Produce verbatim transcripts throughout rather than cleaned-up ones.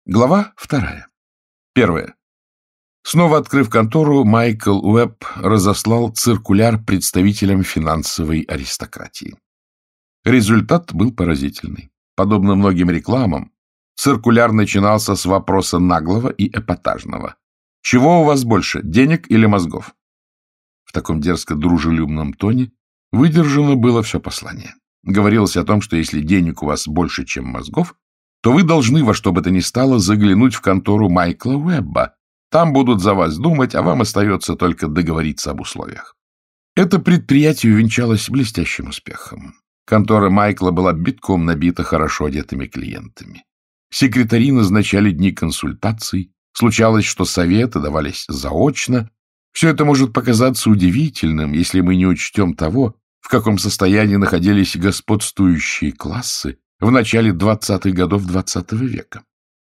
Глава вторая. Первая. Снова открыв контору, Майкл Уэбб разослал циркуляр представителям финансовой аристократии. Результат был поразительный. Подобно многим рекламам, циркуляр начинался с вопроса наглого и эпатажного. «Чего у вас больше, денег или мозгов?» В таком дерзко-дружелюбном тоне выдержано было все послание. Говорилось о том, что если денег у вас больше, чем мозгов, то вы должны во что бы то ни стало заглянуть в контору Майкла Уэбба. Там будут за вас думать, а вам остается только договориться об условиях. Это предприятие увенчалось блестящим успехом. Контора Майкла была битком набита хорошо одетыми клиентами. Секретари назначали дни консультаций, случалось, что советы давались заочно. Все это может показаться удивительным, если мы не учтем того, в каком состоянии находились господствующие классы в начале двадцатых годов двадцатого века.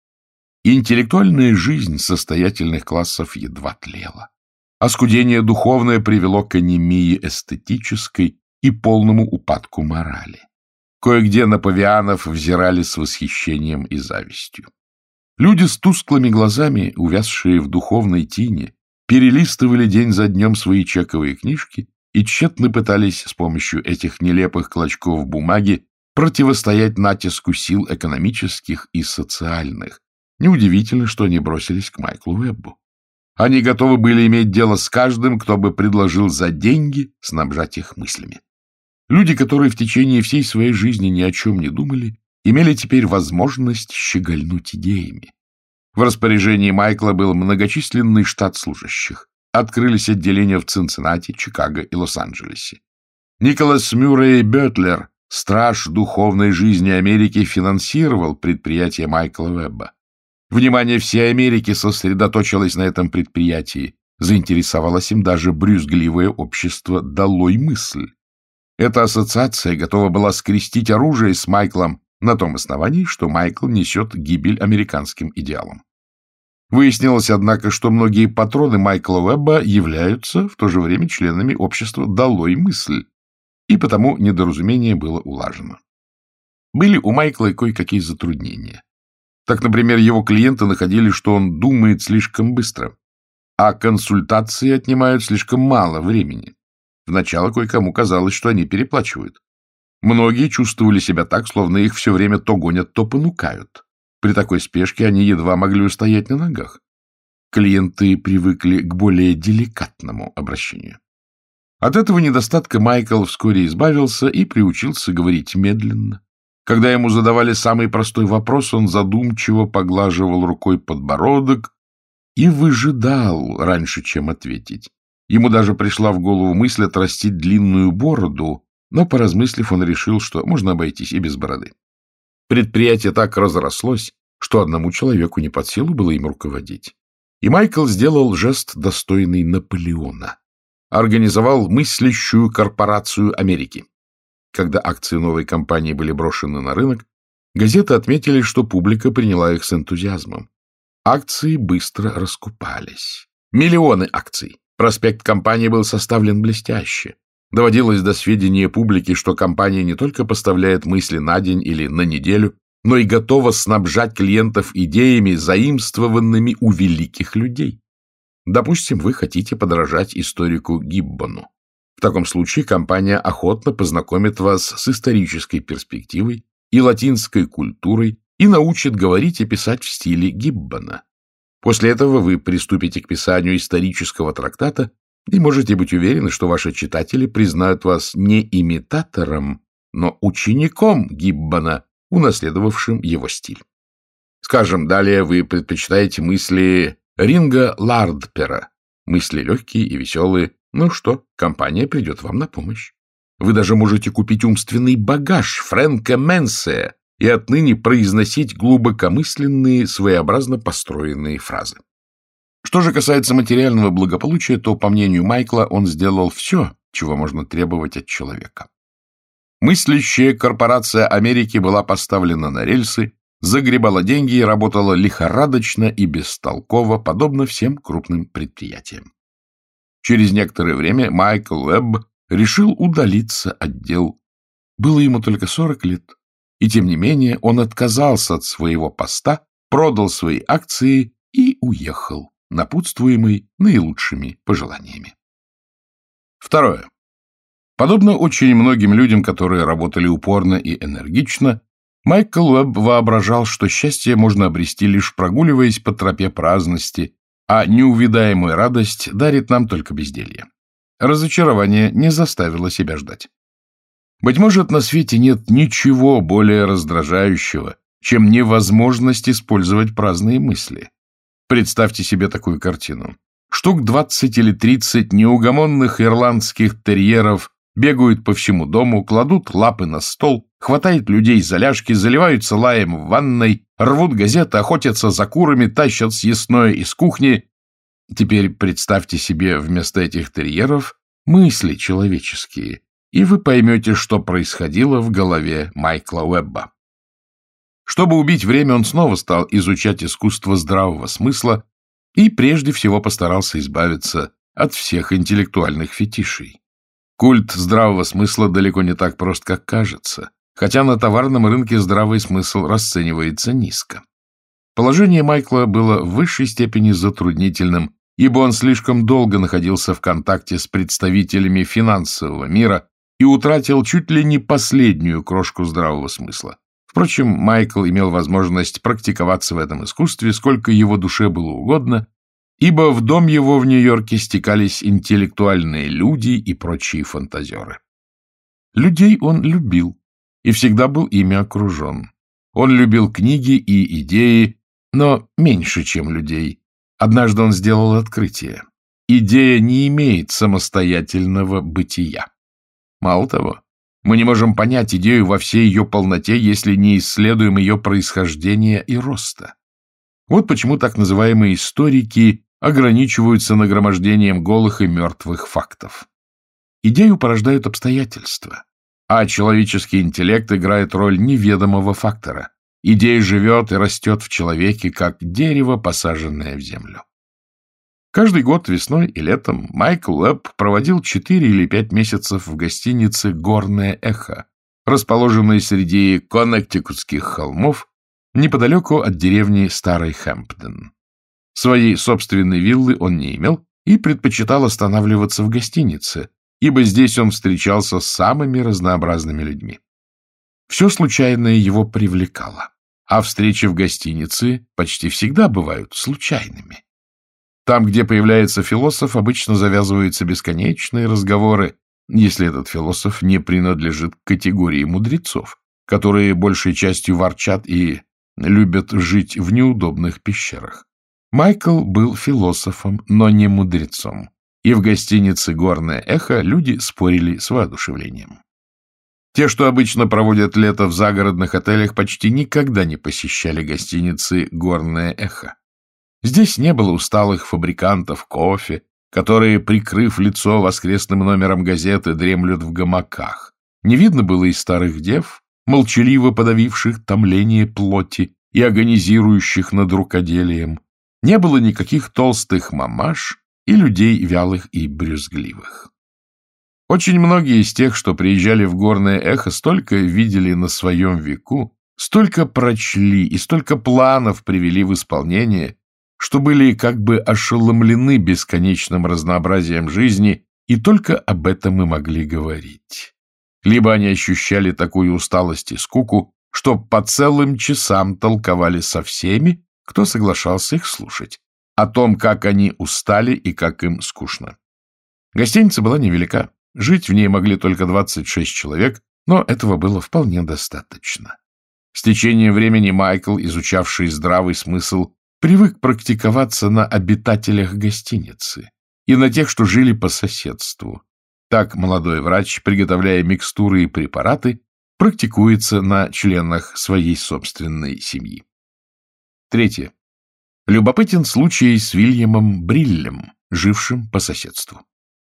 Интеллектуальная жизнь состоятельных классов едва тлела. Оскудение духовное привело к анемии эстетической и полному упадку морали. Кое-где на павианов взирали с восхищением и завистью. Люди с тусклыми глазами, увязшие в духовной тине, перелистывали день за днем свои чековые книжки и тщетно пытались с помощью этих нелепых клочков бумаги противостоять натиску сил экономических и социальных. Неудивительно, что они бросились к Майклу Уэббу. Они готовы были иметь дело с каждым, кто бы предложил за деньги снабжать их мыслями. Люди, которые в течение всей своей жизни ни о чем не думали, имели теперь возможность щегольнуть идеями. В распоряжении Майкла был многочисленный штат служащих. Открылись отделения в Цинциннати, Чикаго и Лос-Анджелесе. Николас Мюррей Бётлер, страж духовной жизни Америки, финансировал предприятие Майкла Уэбба. Внимание всей Америки сосредоточилось на этом предприятии. Заинтересовалось им даже брюзгливое общество «Долой мысль». Эта ассоциация готова была скрестить оружие с Майклом на том основании, что Майкл несет гибель американским идеалам. Выяснилось, однако, что многие патроны Майкла Уэбба являются в то же время членами общества «Долой мысль», и потому недоразумение было улажено. Были у Майкла и кое-какие затруднения. Так, например, его клиенты находили, что он думает слишком быстро, а консультации отнимают слишком мало времени. Вначале кое-кому казалось, что они переплачивают. Многие чувствовали себя так, словно их все время то гонят, то понукают. При такой спешке они едва могли устоять на ногах. Клиенты привыкли к более деликатному обращению. От этого недостатка Майкл вскоре избавился и приучился говорить медленно. Когда ему задавали самый простой вопрос, он задумчиво поглаживал рукой подбородок и выжидал раньше, чем ответить. Ему даже пришла в голову мысль отрастить длинную бороду, но, поразмыслив, он решил, что можно обойтись и без бороды. Предприятие так разрослось, что одному человеку не под силу было им руководить. И Майкл сделал жест, достойный Наполеона. Организовал мыслящую корпорацию Америки. Когда акции новой компании были брошены на рынок, газеты отметили, что публика приняла их с энтузиазмом. Акции быстро раскупались. Миллионы акций. Проспект компании был составлен блестяще. Доводилось до сведения публики, что компания не только поставляет мысли на день или на неделю, но и готова снабжать клиентов идеями, заимствованными у великих людей. Допустим, вы хотите подражать историку Гиббону. В таком случае компания охотно познакомит вас с исторической перспективой и латинской культурой и научит говорить и писать в стиле Гиббона. После этого вы приступите к писанию исторического трактата и можете быть уверены, что ваши читатели признают вас не имитатором, но учеником Гиббона, унаследовавшим его стиль. Скажем, далее вы предпочитаете мысли Ринга Лардпера, мысли легкие и веселые. Ну что, компания придет вам на помощь. Вы даже можете купить умственный багаж Фрэнка Менсея и отныне произносить глубокомысленные, своеобразно построенные фразы. Что же касается материального благополучия, то, по мнению Майкла, он сделал все, чего можно требовать от человека. Мыслящая корпорация Америки была поставлена на рельсы, загребала деньги и работала лихорадочно и бестолково, подобно всем крупным предприятиям. Через некоторое время Майкл Уэбб решил удалиться от дел. Было ему только сорок лет, и тем не менее он отказался от своего поста продал свои акции и уехал, напутствуемый наилучшими пожеланиями. Второе. Подобно очень многим людям, которые работали упорно и энергично, Майкл Уэбб воображал, что счастье можно обрести, лишь прогуливаясь по тропе праздности, а неувидаемую радость дарит нам только безделье. Разочарование не заставило себя ждать. Быть может, на свете нет ничего более раздражающего, чем невозможность использовать праздные мысли. Представьте себе такую картину. Штук двадцать или тридцать неугомонных ирландских терьеров бегают по всему дому, кладут лапы на стол, хватают людей за ляжки, заливаются лаем в ванной, рвут газеты, охотятся за курами, тащат съестное из кухни. Теперь представьте себе вместо этих терьеров мысли человеческие, и вы поймете, что происходило в голове Майкла Уэбба. Чтобы убить время, он снова стал изучать искусство здравого смысла и прежде всего постарался избавиться от всех интеллектуальных фетишей. Культ здравого смысла далеко не так прост, как кажется, хотя на товарном рынке здравый смысл расценивается низко. Положение Майкла было в высшей степени затруднительным, ибо он слишком долго находился в контакте с представителями финансового мира и утратил чуть ли не последнюю крошку здравого смысла. Впрочем, Майкл имел возможность практиковаться в этом искусстве, сколько его душе было угодно, ибо в дом его в Нью-Йорке стекались интеллектуальные люди и прочие фантазеры. Людей он любил и всегда был ими окружен. Он любил книги и идеи, но меньше, чем людей. Однажды он сделал открытие. Идея не имеет самостоятельного бытия. Мало того, мы не можем понять идею во всей ее полноте, если не исследуем ее происхождения и роста. Вот почему так называемые историки ограничиваются нагромождением голых и мертвых фактов. Идею порождают обстоятельства, а человеческий интеллект играет роль неведомого фактора. Идея живет и растет в человеке, как дерево, посаженное в землю. Каждый год весной и летом Майкл Уэбб проводил четыре или пять месяцев в гостинице «Горное эхо», расположенной среди коннектикутских холмов, неподалеку от деревни Старый Хэмпден. Своей собственной виллы он не имел и предпочитал останавливаться в гостинице, ибо здесь он встречался с самыми разнообразными людьми. Все случайное его привлекало, а встречи в гостинице почти всегда бывают случайными. Там, где появляется философ, обычно завязываются бесконечные разговоры, если этот философ не принадлежит к категории мудрецов, которые большей частью ворчат и любят жить в неудобных пещерах. Майкл был философом, но не мудрецом, и в гостинице «Горное эхо» люди спорили с воодушевлением. Те, что обычно проводят лето в загородных отелях, почти никогда не посещали гостиницы «Горное эхо». Здесь не было усталых фабрикантов кофе, которые, прикрыв лицо воскресным номером газеты, дремлют в гамаках. Не видно было и старых дев, молчаливо подавивших томление плоти и агонизирующих над рукоделием. Не было никаких толстых мамаш и людей вялых и брюзгливых. Очень многие из тех, что приезжали в «Горное эхо», столько видели на своем веку, столько прочли и столько планов привели в исполнение, что были как бы ошеломлены бесконечным разнообразием жизни и только об этом и могли говорить. Либо они ощущали такую усталость и скуку, что по целым часам толковали со всеми, кто соглашался их слушать, о том, как они устали и как им скучно. Гостиница была невелика, жить в ней могли только двадцать шесть человек, но этого было вполне достаточно. С течением времени Майкл, изучавший здравый смысл, привык практиковаться на обитателях гостиницы и на тех, что жили по соседству. Так молодой врач, приготовляя микстуры и препараты, практикуется на членах своей собственной семьи. Третье. Любопытен случай с Вильямом Бриллем, жившим по соседству.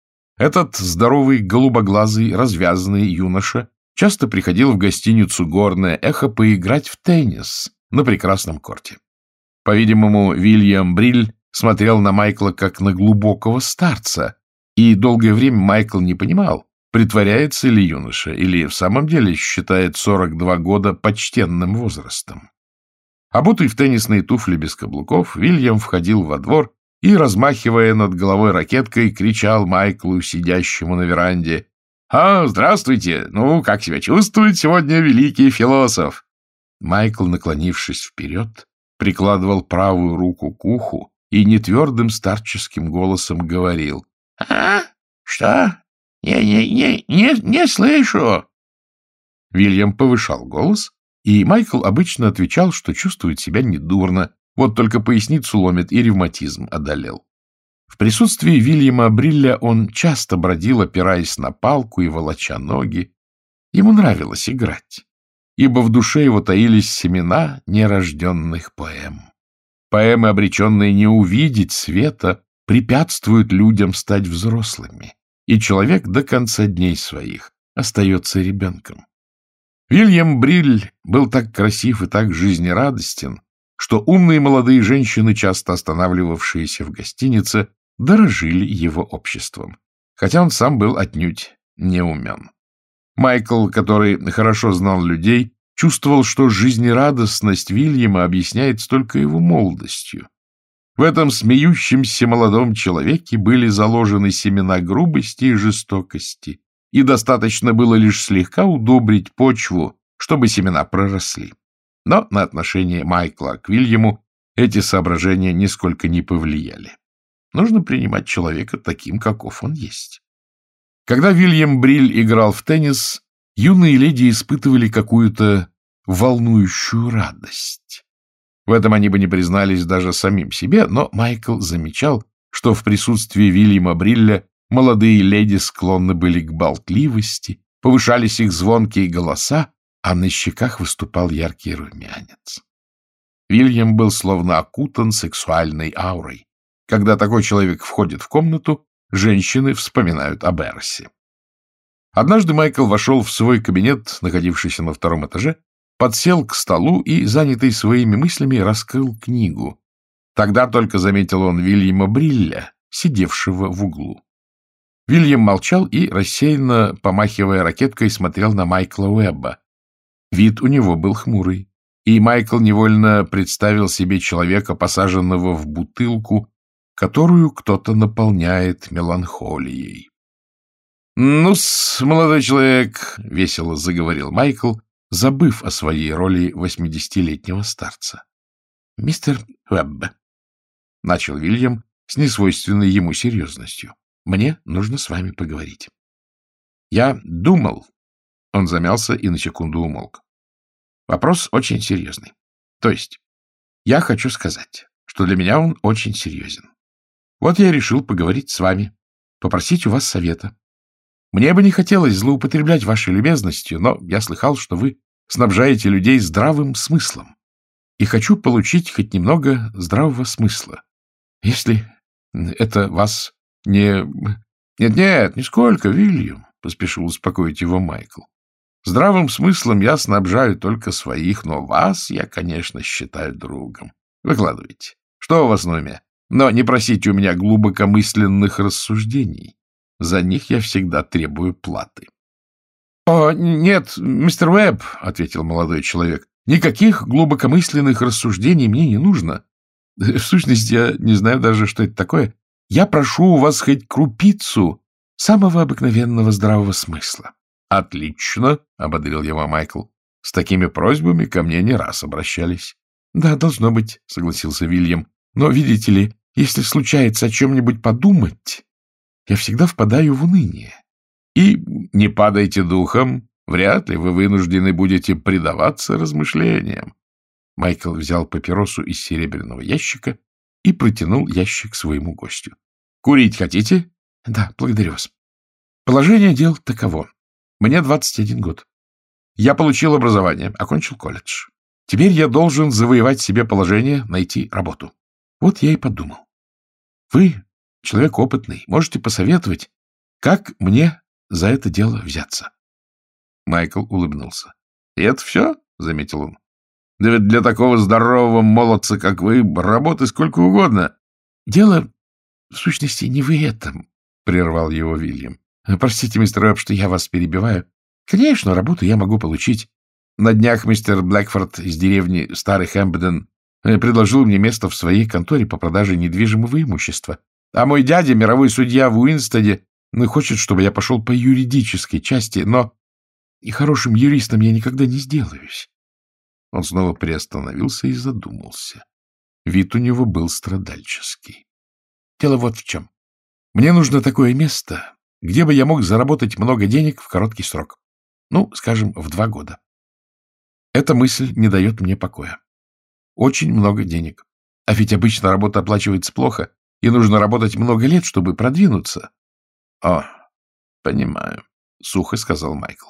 Этот здоровый, голубоглазый, развязанный юноша часто приходил в гостиницу «Горное эхо» поиграть в теннис на прекрасном корте. По-видимому, Вильям Брилль смотрел на Майкла как на глубокого старца, и долгое время Майкл не понимал, притворяется ли юноша или в самом деле считает сорок два года почтенным возрастом. Обутый в теннисные туфли без каблуков, Вильям входил во двор и, размахивая над головой ракеткой, кричал Майклу, сидящему на веранде: «А, здравствуйте! Ну, как себя чувствует сегодня великий философ?» Майкл, наклонившись вперед, прикладывал правую руку к уху и нетвердым старческим голосом говорил: «А? Что? Не-не-не, не, не слышу!» Вильям повышал голос, и Майкл обычно отвечал, что чувствует себя недурно, вот только поясницу ломит и ревматизм одолел. В присутствии Вильяма Брилля он часто бродил, опираясь на палку и волоча ноги. Ему нравилось играть, ибо в душе его таились семена нерожденных поэм. Поэмы, обреченные не увидеть света, препятствуют людям стать взрослыми, и человек до конца дней своих остается ребенком. Вильям Бриль был так красив и так жизнерадостен, что умные молодые женщины, часто останавливавшиеся в гостинице, дорожили его обществом, хотя он сам был отнюдь не умен. Майкл, который хорошо знал людей, чувствовал, что жизнерадостность Вильяма объясняется только его молодостью. В этом смеющемся молодом человеке были заложены семена грубости и жестокости, и достаточно было лишь слегка удобрить почву, чтобы семена проросли. Но на отношение Майкла к Вильяму эти соображения нисколько не повлияли. Нужно принимать человека таким, каков он есть. Когда Вильям Бриль играл в теннис, юные леди испытывали какую-то волнующую радость. В этом они бы не признались даже самим себе, но Майкл замечал, что в присутствии Вильяма Брилля молодые леди склонны были к болтливости, повышались их звонкие голоса, а на щеках выступал яркий румянец. Вильям был словно окутан сексуальной аурой. Когда такой человек входит в комнату, женщины вспоминают об Эросе. Однажды Майкл вошел в свой кабинет, находившийся на втором этаже, подсел к столу и, занятый своими мыслями, раскрыл книгу. Тогда только заметил он Вильяма Брилля, сидевшего в углу. Вильям молчал и, рассеянно помахивая ракеткой, смотрел на Майкла Уэбба. Вид у него был хмурый, и Майкл невольно представил себе человека, посаженного в бутылку, которую кто-то наполняет меланхолией. — Ну-с, молодой человек, — весело заговорил Майкл, забыв о своей роли восьмидесятилетнего старца. — Мистер Уэбб, — начал Вильям с несвойственной ему серьезностью, — мне нужно с вами поговорить. Я думал... Он замялся и на секунду умолк. Вопрос очень серьезный. То есть, я хочу сказать, что для меня он очень серьезен. Вот я и решил поговорить с вами, попросить у вас совета. Мне бы не хотелось злоупотреблять вашей любезностью, но я слыхал, что вы снабжаете людей здравым смыслом, и хочу получить хоть немного здравого смысла. Если это вас не... Нет-нет, нисколько, Вильям, — поспешил успокоить его Майкл. Здравым смыслом я снабжаю только своих, но вас я, конечно, считаю другом. Выкладывайте. Что у вас на уме? Но не просите у меня глубокомысленных рассуждений. За них я всегда требую платы. — О, нет, мистер Уэбб, — ответил молодой человек, — никаких глубокомысленных рассуждений мне не нужно. В сущности, я не знаю даже, что это такое. Я прошу у вас хоть крупицу самого обыкновенного здравого смысла. — Отлично, — ободрил его Майкл. — С такими просьбами ко мне не раз обращались. — Да, должно быть, — согласился Вильям. — Но, видите ли, если случается о чем-нибудь подумать, я всегда впадаю в уныние. И не падайте духом, вряд ли вы вынуждены будете предаваться размышлениям. Майкл взял папиросу из серебряного ящика и протянул ящик своему гостю. — Курить хотите? — Да, благодарю вас. Положение дел таково. Мне двадцать один год. Я получил образование, окончил колледж. Теперь я должен завоевать себе положение, найти работу. Вот я и подумал. Вы, человек опытный, можете посоветовать, как мне за это дело взяться. Майкл улыбнулся. — И это все? — заметил он. — Да ведь для такого здорового молодца, как вы, работы сколько угодно. — Дело, в сущности, не в этом, — прервал его Вильям. — Простите, мистер Уэбб, что я вас перебиваю. Конечно, работу я могу получить. На днях мистер Блэкфорд из деревни Старый Хэмпден предложил мне место в своей конторе по продаже недвижимого имущества. А мой дядя, мировой судья в Уинстеде, хочет, чтобы я пошел по юридической части, но и хорошим юристом я никогда не сделаюсь. Он снова приостановился и задумался. Вид у него был страдальческий. Дело вот в чем. Мне нужно такое место, где бы я мог заработать много денег в короткий срок. Ну, скажем, в два года. Эта мысль не дает мне покоя. Очень много денег. А ведь обычно работа оплачивается плохо, и нужно работать много лет, чтобы продвинуться. — О, понимаю, — сухо сказал Майкл.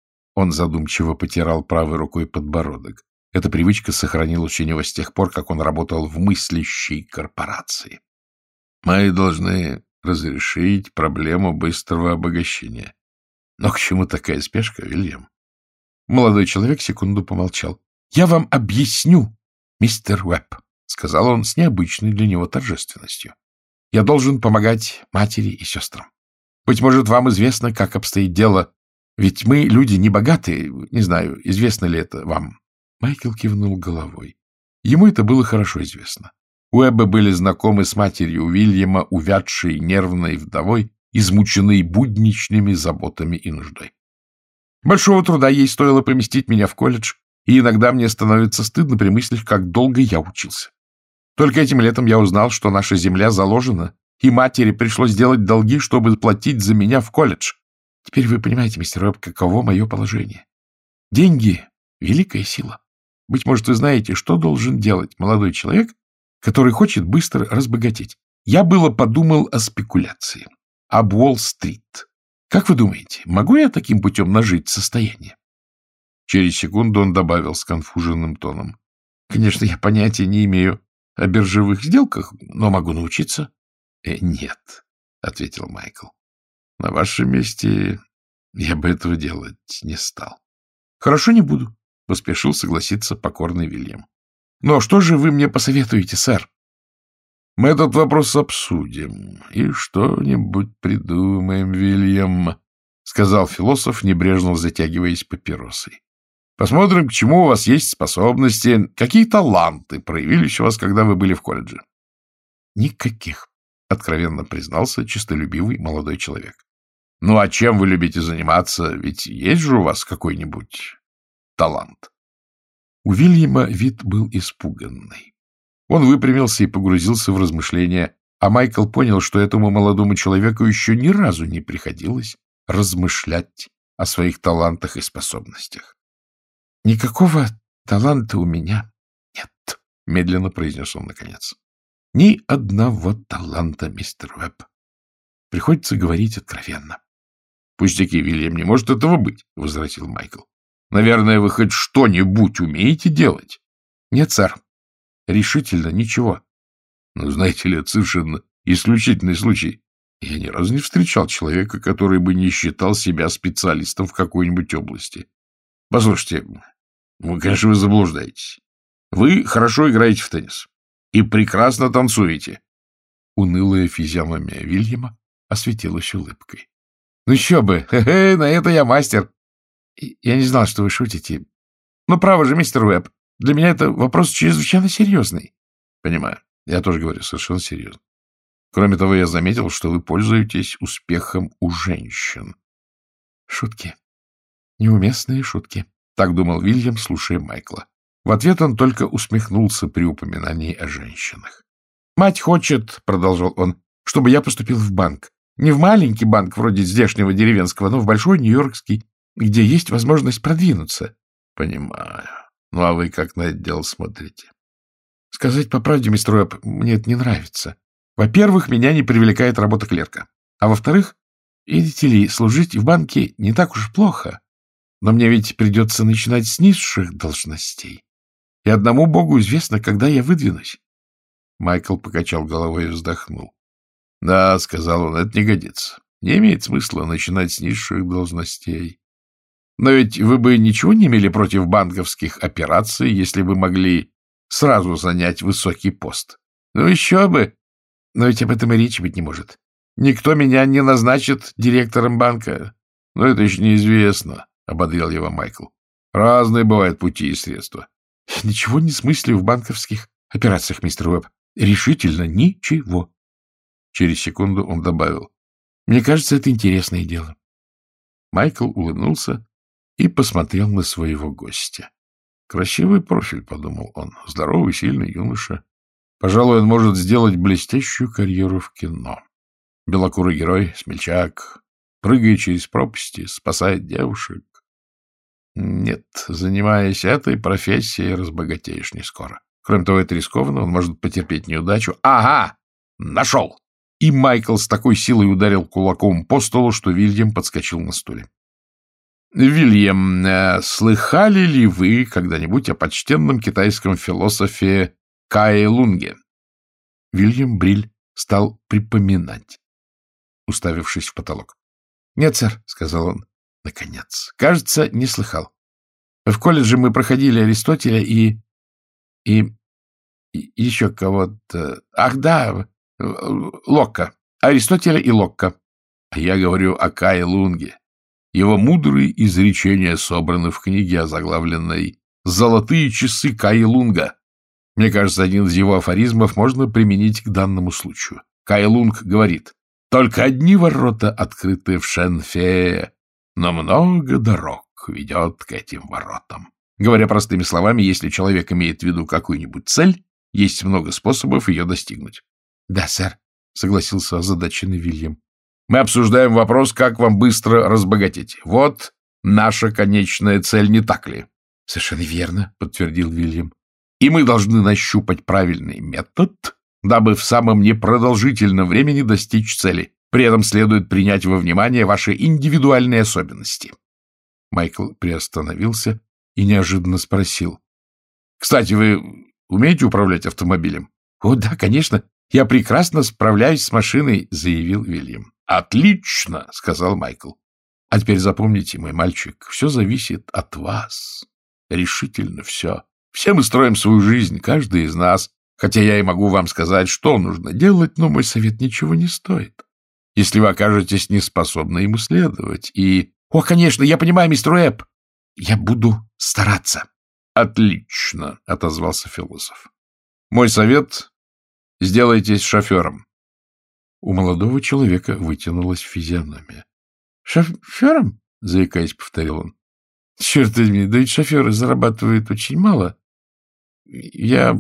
Он задумчиво потирал правой рукой подбородок. Эта привычка сохранилась у него с тех пор, как он работал в мыслящей корпорации. — Мы должны разрешить проблему быстрого обогащения. Но к чему такая спешка, Вильям? Молодой человек секунду помолчал. — Я вам объясню, мистер Уэбб, — сказал он с необычной для него торжественностью. — Я должен помогать матери и сестрам. Быть может, вам известно, как обстоит дело, ведь мы люди небогатые, не знаю, известно ли это вам. Майкл кивнул головой. Ему это было хорошо известно. Уэббы были знакомы с матерью Уильяма, увядшей нервной вдовой, измученной будничными заботами и нуждой. Большого труда ей стоило поместить меня в колледж, и иногда мне становится стыдно при мыслях, как долго я учился. Только этим летом я узнал, что наша земля заложена, и матери пришлось делать долги, чтобы платить за меня в колледж. Теперь вы понимаете, мистер Уэбб, каково мое положение. Деньги — великая сила. Быть может, вы знаете, что должен делать молодой человек, который хочет быстро разбогатеть. Я было подумал о спекуляции, об Уолл-стрит. Как вы думаете, могу я таким путем нажить состояние? Через секунду он добавил сконфуженным тоном. Конечно, я понятия не имею о биржевых сделках, но могу научиться. Э, нет, — ответил Майкл. На вашем месте я бы этого делать не стал. Хорошо, не буду, — поспешил согласиться покорный Вильям. Но что же вы мне посоветуете, сэр? Мы этот вопрос обсудим и что-нибудь придумаем, Вильям, — сказал философ, небрежно затягиваясь папиросой. Посмотрим, к чему у вас есть способности, какие таланты проявились у вас, когда вы были в колледже. Никаких, — откровенно признался честолюбивый молодой человек. Ну, а чем вы любите заниматься? Ведь есть же у вас какой-нибудь талант? У Вильяма вид был испуганный. Он выпрямился и погрузился в размышления, а Майкл понял, что этому молодому человеку еще ни разу не приходилось размышлять о своих талантах и способностях. — Никакого таланта у меня нет, — медленно произнес он наконец. — Ни одного таланта, мистер Уэбб. Приходится говорить откровенно. — Пустяки, Вильям, не может этого быть, — возразил Майкл. — Наверное, вы хоть что-нибудь умеете делать? — Нет, сэр. Решительно ничего. Ну, знаете ли, это совершенно исключительный случай. Я ни разу не встречал человека, который бы не считал себя специалистом в какой-нибудь области. Послушайте, вы, конечно, вы заблуждаетесь. Вы хорошо играете в теннис и прекрасно танцуете. Унылая физиономия Вильяма осветилась улыбкой. — Ну еще бы! Хе-хе, на это я мастер! Я не знал, что вы шутите. Но право же, мистер Уэбб, для меня это вопрос чрезвычайно серьезный. — Понимаю. Я тоже говорю совершенно серьезно. Кроме того, я заметил, что вы пользуетесь успехом у женщин. — Шутки. Неуместные шутки. Так думал Вильям, слушая Майкла. В ответ он только усмехнулся при упоминании о женщинах. — Мать хочет, — продолжал он, — чтобы я поступил в банк. Не в маленький банк, вроде здешнего деревенского, но в большой нью-йоркский, где есть возможность продвинуться. — Понимаю. Ну, а вы как на это дело смотрите? — Сказать по правде, мистер Уэбб, мне это не нравится. Во-первых, меня не привлекает работа клерка. А во-вторых, видите ли, служить в банке не так уж плохо. Но мне ведь придется начинать с низших должностей. И одному Богу известно, когда я выдвинусь. Майкл покачал головой и вздохнул. — Да, — сказал он, — это не годится. Не имеет смысла начинать с низших должностей. Но ведь вы бы ничего не имели против банковских операций, если бы могли сразу занять высокий пост. Ну, еще бы. Но ведь об этом и речи быть не может. Никто меня не назначит директором банка. Но это еще неизвестно, — ободрил его Майкл. Разные бывают пути и средства. — Ничего не смыслю в банковских операциях, мистер Уэбб. Решительно ничего. Через секунду он добавил. — Мне кажется, это интересное дело. Майкл улыбнулся и посмотрел на своего гостя. Красивый профиль, — подумал он, — здоровый, сильный юноша. Пожалуй, он может сделать блестящую карьеру в кино. Белокурый герой, смельчак, прыгает через пропасти, спасает девушек. Нет, занимаясь этой профессией, разбогатеешь не скоро. Кроме того, это рискованно, он может потерпеть неудачу. Ага! Нашел! И Майкл с такой силой ударил кулаком по столу, что Вильям подскочил на стуле. Вильям, э, слыхали ли вы когда-нибудь о почтенном китайском философе Кае Лунге? Вильям Бриль стал припоминать, уставившись в потолок. — Нет, сэр, — сказал он. — Наконец. Кажется, не слыхал. В колледже мы проходили Аристотеля и... и... и еще кого-то... Ах, да, Локка. Аристотеля и Локка. А я говорю о Кае Лунге. Его мудрые изречения собраны в книге, озаглавленной «Золотые часы Каи Лунга». Мне кажется, один из его афоризмов можно применить к данному случаю. Кай Лунг говорит: «Только одни ворота открыты в Шэньфее, но много дорог ведет к этим воротам». Говоря простыми словами, если человек имеет в виду какую-нибудь цель, есть много способов ее достигнуть. — Да, сэр, — согласился озадаченный Вильям. — Мы обсуждаем вопрос, как вам быстро разбогатеть. Вот наша конечная цель, не так ли? — Совершенно верно, — подтвердил Вильям. — И мы должны нащупать правильный метод, дабы в самом непродолжительном времени достичь цели. При этом следует принять во внимание ваши индивидуальные особенности. Майкл приостановился и неожиданно спросил: — Кстати, вы умеете управлять автомобилем? — О, да, конечно. Я прекрасно справляюсь с машиной, — заявил Вильям. — Отлично, — сказал Майкл. — А теперь запомните, мой мальчик, все зависит от вас. Решительно все. Все мы строим свою жизнь, каждый из нас. Хотя я и могу вам сказать, что нужно делать, но мой совет ничего не стоит, если вы окажетесь неспособны ему следовать. И... — О, конечно, я понимаю, мистер Уэбб. Я буду стараться. — Отлично, — отозвался философ. — Мой совет — сделайтесь шофером. У молодого человека вытянулась физиономия. — Шофером? — заикаясь, повторил он. — Черт возьми, да ведь шоферы зарабатывают очень мало. Я...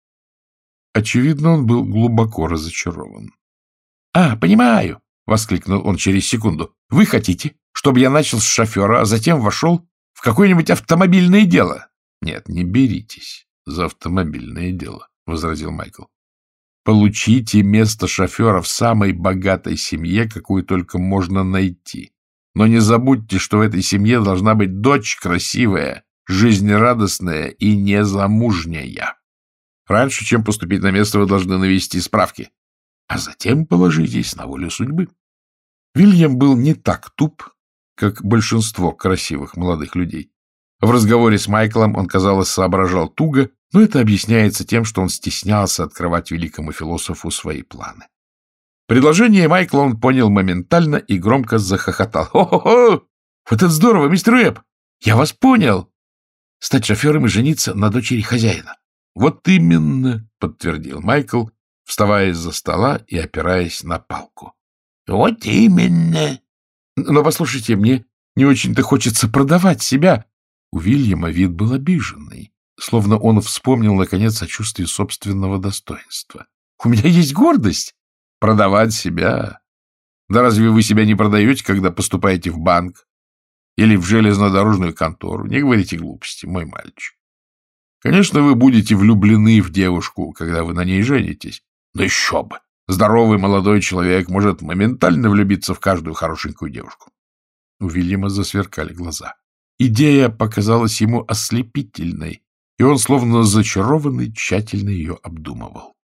Очевидно, он был глубоко разочарован. — А, понимаю, — воскликнул он через секунду. — Вы хотите, чтобы я начал с шофера, а затем вошел в какое-нибудь автомобильное дело? — Нет, не беритесь за автомобильное дело, — возразил Майкл. — Получите место шофера в самой богатой семье, какую только можно найти. Но не забудьте, что в этой семье должна быть дочь красивая, жизнерадостная и незамужняя. Раньше, чем поступить на место, вы должны навести справки, а затем положитесь на волю судьбы. Вильям был не так туп, как большинство красивых молодых людей. В разговоре с Майклом он, казалось, соображал туго, но это объясняется тем, что он стеснялся открывать великому философу свои планы. Предложение Майкла он понял моментально и громко захохотал. «Хо-хо-хо! Вот это здорово, мистер Уэбб! Я вас понял! Стать шофером и жениться на дочери хозяина». «Вот именно», — подтвердил Майкл, вставая из-за стола и опираясь на палку. «Вот именно». «Но послушайте, мне не очень-то хочется продавать себя». У Вильяма вид был обиженный, словно он вспомнил, наконец, о чувстве собственного достоинства. «У меня есть гордость». «Продавать себя? Да разве вы себя не продаете, когда поступаете в банк или в железнодорожную контору? Не говорите глупости, мой мальчик. Конечно, вы будете влюблены в девушку, когда вы на ней женитесь. Но еще бы! Здоровый молодой человек может моментально влюбиться в каждую хорошенькую девушку». У Вильяма засверкали глаза. Идея показалась ему ослепительной, и он, словно зачарованный, тщательно ее обдумывал.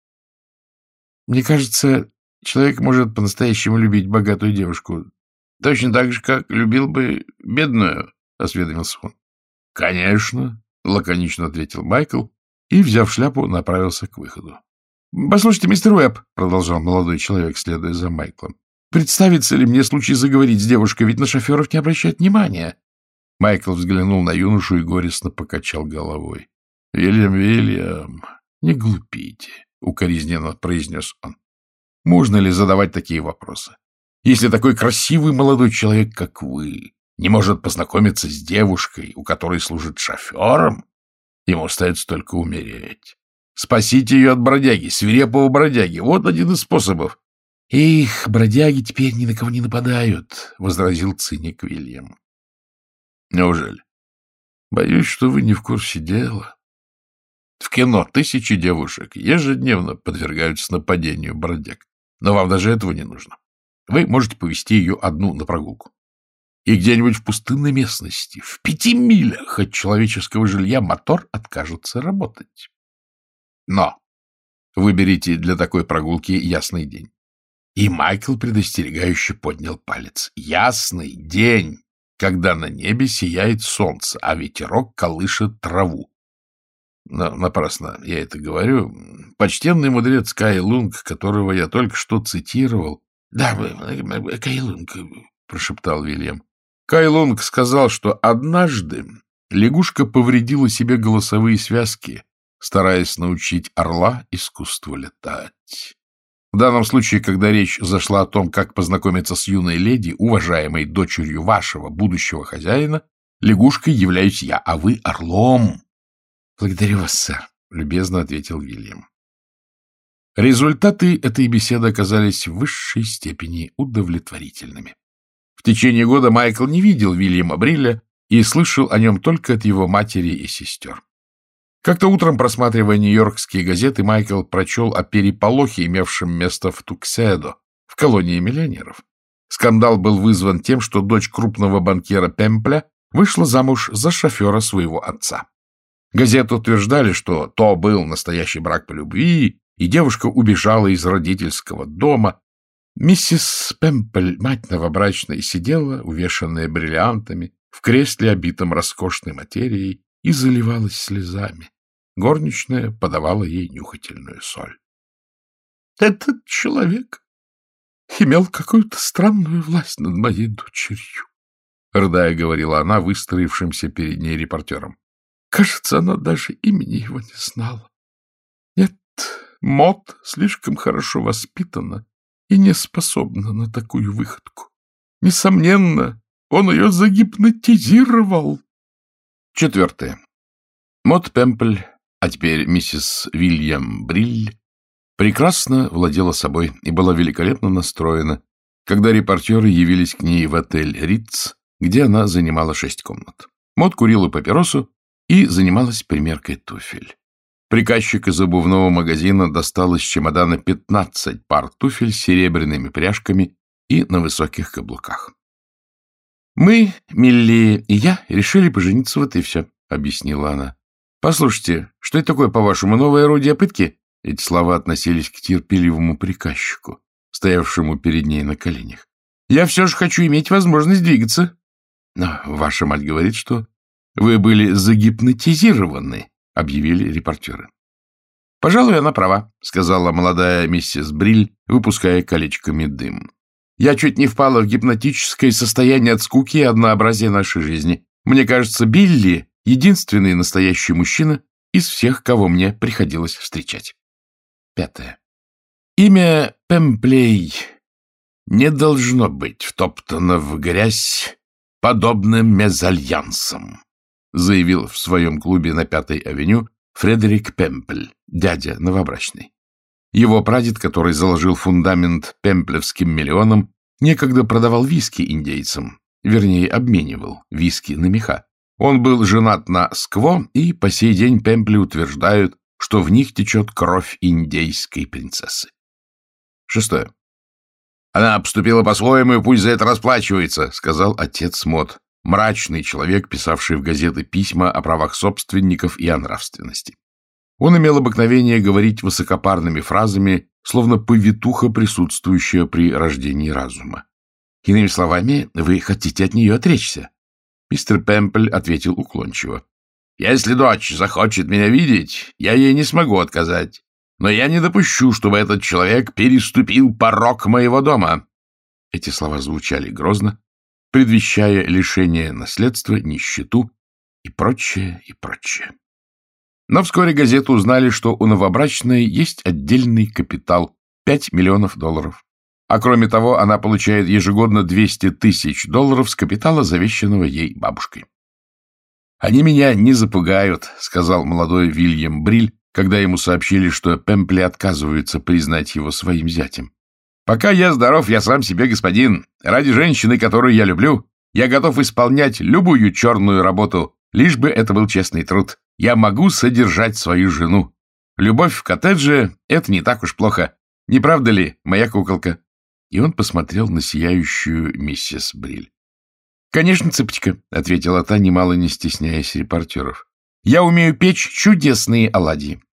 «Мне кажется, человек может по-настоящему любить богатую девушку точно так же, как любил бы бедную», — осведомился он. «Конечно», — лаконично ответил Майкл и, взяв шляпу, направился к выходу. — Послушайте, мистер Уэбб, — продолжал молодой человек, следуя за Майклом, — представится ли мне случай заговорить с девушкой, ведь на шоферов не обращают внимания. Майкл взглянул на юношу и горестно покачал головой. — Вильям, Вильям, не глупите, — укоризненно произнес он. — Можно ли задавать такие вопросы? Если такой красивый молодой человек, как вы, не может познакомиться с девушкой, у которой служит шофером, ему остается только умереть. Спасите ее от бродяги, свирепого бродяги. Вот один из способов. — Их, бродяги теперь ни на кого не нападают, — возразил циник Вильям. — Неужели? Боюсь, что вы не в курсе дела. В кино тысячи девушек ежедневно подвергаются нападению бродяг. Но вам даже этого не нужно. Вы можете повести ее одну на прогулку. И где-нибудь в пустынной местности, в пяти милях от человеческого жилья, мотор откажется работать. Но выберите для такой прогулки ясный день. И Майкл предостерегающе поднял палец. Ясный день, когда на небе сияет солнце, а ветерок колышет траву. Но напрасно я это говорю. Почтенный мудрец Кай Лунг, которого я только что цитировал... — Да, Кай Лунг, — прошептал Вильям. Кай Лунг сказал, что однажды лягушка повредила себе голосовые связки, стараясь научить орла искусству летать. В данном случае, когда речь зашла о том, как познакомиться с юной леди, уважаемой дочерью вашего будущего хозяина, лягушкой являюсь я, а вы орлом. — Благодарю вас, сэр, — любезно ответил Вильям. Результаты этой беседы оказались в высшей степени удовлетворительными. В течение года Майкл не видел Вильяма Брилля и слышал о нем только от его матери и сестер. Как-то утром, просматривая нью-йоркские газеты, Майкл прочел о переполохе, имевшем место в Тукседо, в колонии миллионеров. Скандал был вызван тем, что дочь крупного банкира Пемпля вышла замуж за шофера своего отца. Газеты утверждали, что то был настоящий брак по любви, и девушка убежала из родительского дома. Миссис Пемпль, мать новобрачной, сидела, увешанная бриллиантами, в кресле, обитом роскошной материей, и заливалась слезами. Горничная подавала ей нюхательную соль. — Этот человек имел какую-то странную власть над моей дочерью, — рыдая говорила она выстроившимся перед ней репортером. — Кажется, она даже имени его не знала. Нет, Мот слишком хорошо воспитана и не способна на такую выходку. Несомненно, он ее загипнотизировал. Четвертое. Мот Пемпль, а теперь миссис Вильям Бриль, прекрасно владела собой и была великолепно настроена, когда репортеры явились к ней в отель «Ритц», где она занимала шесть комнат. Мот курила папиросу и занималась примеркой туфель. Приказчик из обувного магазина достал из чемодана пятнадцать пар туфель с серебряными пряжками и на высоких каблуках. — Мы, Милли и я, решили пожениться, вот и все, — объяснила она. — Послушайте, что это такое, по-вашему, новое орудие пытки? Эти слова относились к терпеливому приказчику, стоявшему перед ней на коленях. — Я все же хочу иметь возможность двигаться. — Но ваша мать говорит, что вы были загипнотизированы, — объявили репортеры. — Пожалуй, она права, — сказала молодая миссис Бриль, выпуская колечками дым. — Я чуть не впала в гипнотическое состояние от скуки и однообразия нашей жизни. Мне кажется, Билли — единственный настоящий мужчина из всех, кого мне приходилось встречать. Пятое. Имя Пемплей не должно быть втоптано в грязь подобным мезальянсом, заявил в своем клубе на Пятой авеню Фредерик Пемпль, дядя новобрачный. Его прадед, который заложил фундамент пемплевским миллионам, некогда продавал виски индейцам, вернее, обменивал виски на меха. Он был женат на Скво, и по сей день Пемпли утверждают, что в них течет кровь индейской принцессы. Шестое. Она обступила по-своему, и пусть за это расплачивается, сказал отец Мот, мрачный человек, писавший в газеты письма о правах собственников и о нравственности. Он имел обыкновение говорить высокопарными фразами, словно повитуха, присутствующая при рождении разума. Иными словами, вы хотите от нее отречься? Мистер Пемпль ответил уклончиво. Если дочь захочет меня видеть, я ей не смогу отказать. Но я не допущу, чтобы этот человек переступил порог моего дома. Эти слова звучали грозно, предвещая лишение наследства, нищету и прочее, и прочее. Но вскоре газеты узнали, что у новобрачной есть отдельный капитал — пять миллионов долларов. А кроме того, она получает ежегодно двести тысяч долларов с капитала, завещанного ей бабушкой. «Они меня не запугают», — сказал молодой Вильям Бриль, когда ему сообщили, что Пемпли отказываются признать его своим зятем. «Пока я здоров, я сам себе господин. Ради женщины, которую я люблю, я готов исполнять любую черную работу, лишь бы это был честный труд. Я могу содержать свою жену. Любовь в коттедже — это не так уж плохо. Не правда ли, моя куколка?» И он посмотрел на сияющую миссис Бриль. «Конечно, цыпочка», — ответила та, немало не стесняясь репортеров. «Я умею печь чудесные оладьи.